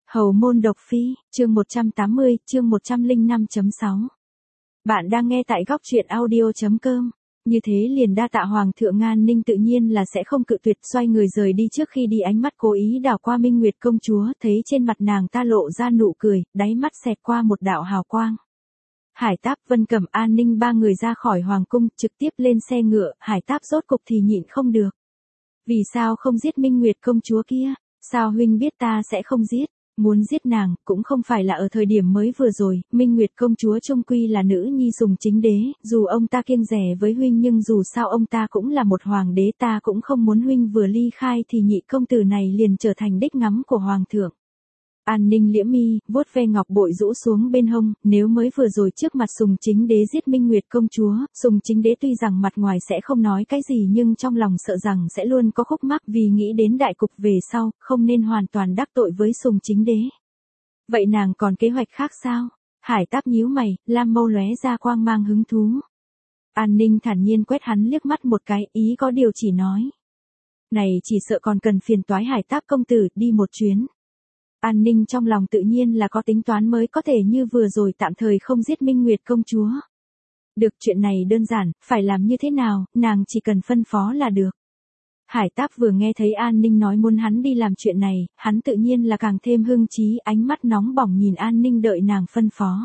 Hầu môn độc phi, chương 180, chương 105.6. Bạn đang nghe tại góc truyện audio.com. Như thế liền đa tạ Hoàng thượng. Ngan Ninh tự nhiên là sẽ không cự tuyệt, xoay người rời đi. Trước khi đi ánh mắt cố ý đảo qua Minh Nguyệt công chúa, thấy trên mặt nàng ta lộ ra nụ cười, đáy mắt xẹt qua một đạo hào quang. Hải Táp, Vân Cẩm, An Ninh ba người ra khỏi hoàng cung, trực tiếp lên xe ngựa. Hải Táp rốt cục thì nhịn không được. Vì sao không giết Minh Nguyệt công chúa kia? Sao huynh biết ta sẽ không giết? Muốn giết nàng, cũng không phải là ở thời điểm mới vừa rồi. Minh Nguyệt công chúa chung quy là nữ nhi sùng chính đế, dù ông ta kiêng rẻ với huynh nhưng dù sao ông ta cũng là một hoàng đế. Ta cũng không muốn huynh vừa ly khai thì nhị công tử này liền trở thành đích ngắm của hoàng thượng. An Ninh liễm mi, vuốt ve ngọc bội rũ xuống bên hông. Nếu mới vừa rồi trước mặt sùng chính đế giết Minh Nguyệt công chúa, sùng chính đế tuy rằng mặt ngoài sẽ không nói cái gì nhưng trong lòng sợ rằng sẽ luôn có khúc mắc, vì nghĩ đến đại cục về sau, không nên hoàn toàn đắc tội với sùng chính đế. Vậy nàng còn kế hoạch khác sao? Hải Táp nhíu mày, lam mâu lóe ra quang mang hứng thú. An Ninh thản nhiên quét hắn liếc mắt một cái, ý có điều chỉ nói. Này chỉ sợ còn cần phiền toái Hải Táp công tử đi một chuyến. An Ninh trong lòng tự nhiên là có tính toán mới có thể như vừa rồi tạm thời không giết Minh Nguyệt công chúa. Được, chuyện này đơn giản, phải làm như thế nào, nàng chỉ cần phân phó là được. Hải Táp vừa nghe thấy An Ninh nói muốn hắn đi làm chuyện này, hắn tự nhiên là càng thêm hưng trí, ánh mắt nóng bỏng nhìn An Ninh đợi nàng phân phó.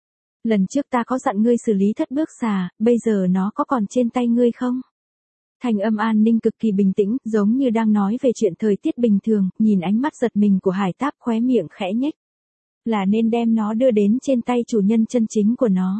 Lần trước ta có dặn ngươi xử lý thất bước xà, bây giờ nó có còn trên tay ngươi không? Thanh âm An Ninh cực kỳ bình tĩnh, giống như đang nói về chuyện thời tiết bình thường, nhìn ánh mắt giật mình của Hải Táp, khóe miệng khẽ nhếch. Là nên đem nó đưa đến trên tay chủ nhân chân chính của nó.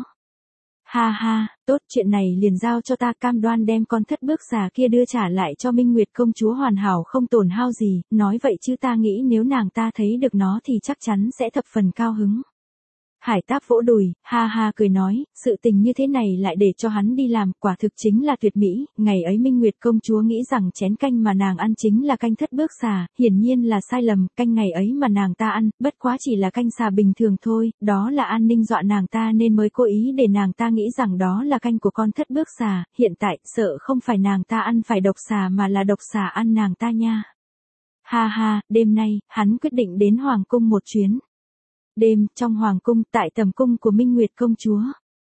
Ha ha, tốt, chuyện này liền giao cho ta, cam đoan đem con thất bước xà kia đưa trả lại cho Minh Nguyệt công chúa hoàn hảo không tổn hao gì. Nói vậy chứ ta nghĩ nếu nàng ta thấy được nó thì chắc chắn sẽ thập phần cao hứng. Hải Táp vỗ đùi, ha ha cười nói, sự tình như thế này lại để cho hắn đi làm, quả thực chính là tuyệt mỹ. Ngày ấy Minh Nguyệt công chúa nghĩ rằng chén canh mà nàng ăn chính là canh thất bước xà, hiển nhiên là sai lầm, canh ngày ấy mà nàng ta ăn, bất quá chỉ là canh xà bình thường thôi, đó là An Ninh dọa nàng ta nên mới cố ý để nàng ta nghĩ rằng đó là canh của con thất bước xà, hiện tại, sợ không phải nàng ta ăn phải độc xà mà là độc xà ăn nàng ta nha. Ha ha, đêm nay, hắn quyết định đến hoàng cung một chuyến. Đêm, trong hoàng cung, tại tầm cung của Minh Nguyệt công chúa.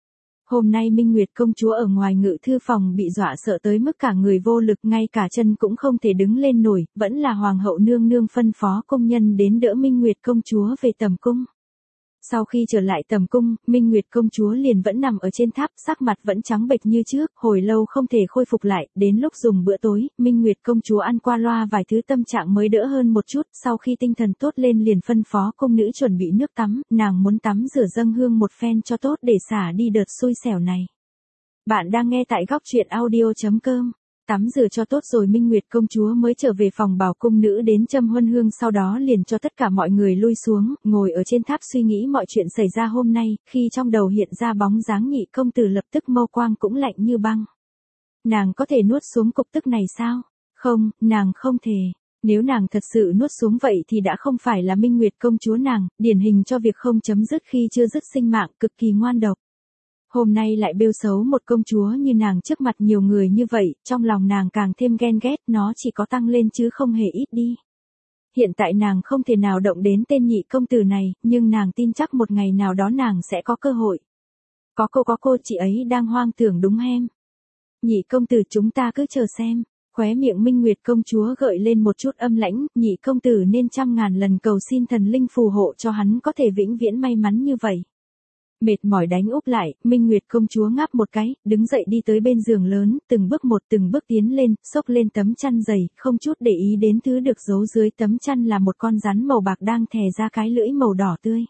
Hôm nay Minh Nguyệt công chúa ở ngoài ngự thư phòng bị dọa sợ tới mức cả người vô lực, ngay cả chân cũng không thể đứng lên nổi, vẫn là hoàng hậu nương nương phân phó công nhân đến đỡ Minh Nguyệt công chúa về tầm cung. Sau khi trở lại tầm cung, Minh Nguyệt công chúa liền vẫn nằm ở trên tháp, sắc mặt vẫn trắng bệch như trước, hồi lâu không thể khôi phục lại. Đến lúc dùng bữa tối, Minh Nguyệt công chúa ăn qua loa vài thứ, tâm trạng mới đỡ hơn một chút. Sau khi tinh thần tốt lên liền phân phó cung nữ chuẩn bị nước tắm, nàng muốn tắm rửa dâng hương một phen cho tốt để xả đi đợt xui xẻo này. Bạn đang nghe tại góc truyện audio.com. Tắm rửa cho tốt rồi Minh Nguyệt công chúa mới trở về phòng, bảo cung nữ đến châm huân hương, sau đó liền cho tất cả mọi người lui xuống, ngồi ở trên tháp suy nghĩ mọi chuyện xảy ra hôm nay. Khi trong đầu hiện ra bóng dáng nhị công tử, lập tức mâu quang cũng lạnh như băng. Nàng có thể nuốt xuống cục tức này sao? Không, nàng không thể. Nếu nàng thật sự nuốt xuống vậy thì đã không phải là Minh Nguyệt công chúa nàng, điển hình cho việc không chấm dứt khi chưa dứt sinh mạng, cực kỳ ngoan độc. Hôm nay lại bêu xấu một công chúa như nàng trước mặt nhiều người như vậy, trong lòng nàng càng thêm ghen ghét, nó chỉ có tăng lên chứ không hề ít đi. Hiện tại nàng không thể nào động đến tên nhị công tử này, nhưng nàng tin chắc một ngày nào đó nàng sẽ có cơ hội. Có cô, chị ấy đang hoang tưởng đúng hem. Nhị công tử, chúng ta cứ chờ xem. Khóe miệng Minh Nguyệt công chúa gợi lên một chút âm lãnh, nhị công tử nên trăm ngàn lần cầu xin thần linh phù hộ cho hắn có thể vĩnh viễn may mắn như vậy. Mệt mỏi đánh úp lại, Minh Nguyệt công chúa ngáp một cái, đứng dậy đi tới bên giường lớn, từng bước tiến lên, xốc lên tấm chăn dày, không chút để ý đến thứ được giấu dưới tấm chăn là một con rắn màu bạc đang thè ra cái lưỡi màu đỏ tươi.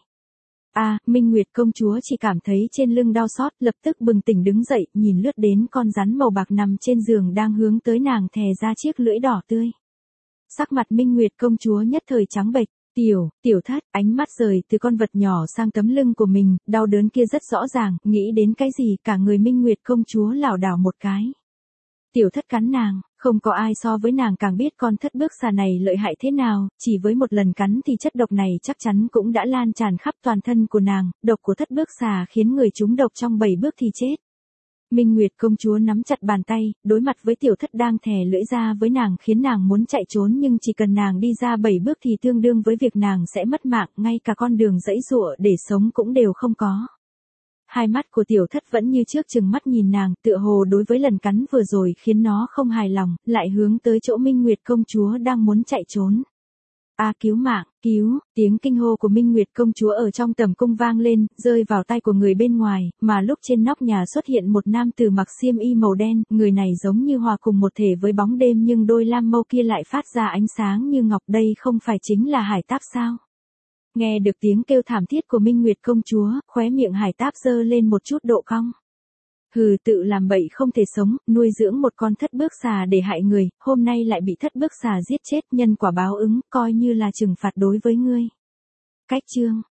Minh Nguyệt công chúa chỉ cảm thấy trên lưng đau xót, lập tức bừng tỉnh đứng dậy, nhìn lướt đến con rắn màu bạc nằm trên giường đang hướng tới nàng thè ra chiếc lưỡi đỏ tươi. Sắc mặt Minh Nguyệt công chúa nhất thời trắng bệch. Tiểu thất, ánh mắt rời từ con vật nhỏ sang tấm lưng của mình, đau đớn kia rất rõ ràng, nghĩ đến cái gì cả người Minh Nguyệt công chúa lảo đảo một cái. Tiểu thất cắn nàng, không có ai so với nàng càng biết con thất bước xà này lợi hại thế nào, chỉ với một lần cắn thì chất độc này chắc chắn cũng đã lan tràn khắp toàn thân của nàng, độc của thất bước xà khiến người trúng độc trong 7 bước thì chết. Minh Nguyệt công chúa nắm chặt bàn tay, đối mặt với tiểu thất đang thè lưỡi ra với nàng khiến nàng muốn chạy trốn nhưng chỉ cần nàng đi ra 7 bước thì tương đương với việc nàng sẽ mất mạng, ngay cả con đường giãy giụa để sống cũng đều không có. Hai mắt của tiểu thất vẫn như trước trừng mắt nhìn nàng, tựa hồ đối với lần cắn vừa rồi khiến nó không hài lòng, lại hướng tới chỗ Minh Nguyệt công chúa đang muốn chạy trốn. A cứu mạng, cứu, tiếng kinh hô của Minh Nguyệt công chúa ở trong tầm cung vang lên, rơi vào tai của người bên ngoài, mà lúc trên nóc nhà xuất hiện một nam tử mặc xiêm y màu đen, người này giống như hòa cùng một thể với bóng đêm nhưng đôi lam mâu kia lại phát ra ánh sáng như ngọc, đây không phải chính là Hải Táp sao? Nghe được tiếng kêu thảm thiết của Minh Nguyệt công chúa, khóe miệng Hải Táp giơ lên một chút độ cong. Hừ, tự làm bậy không thể sống, nuôi dưỡng một con thất bước xà để hại người, hôm nay lại bị thất bước xà giết chết, nhân quả báo ứng, coi như là trừng phạt đối với ngươi. Cách chương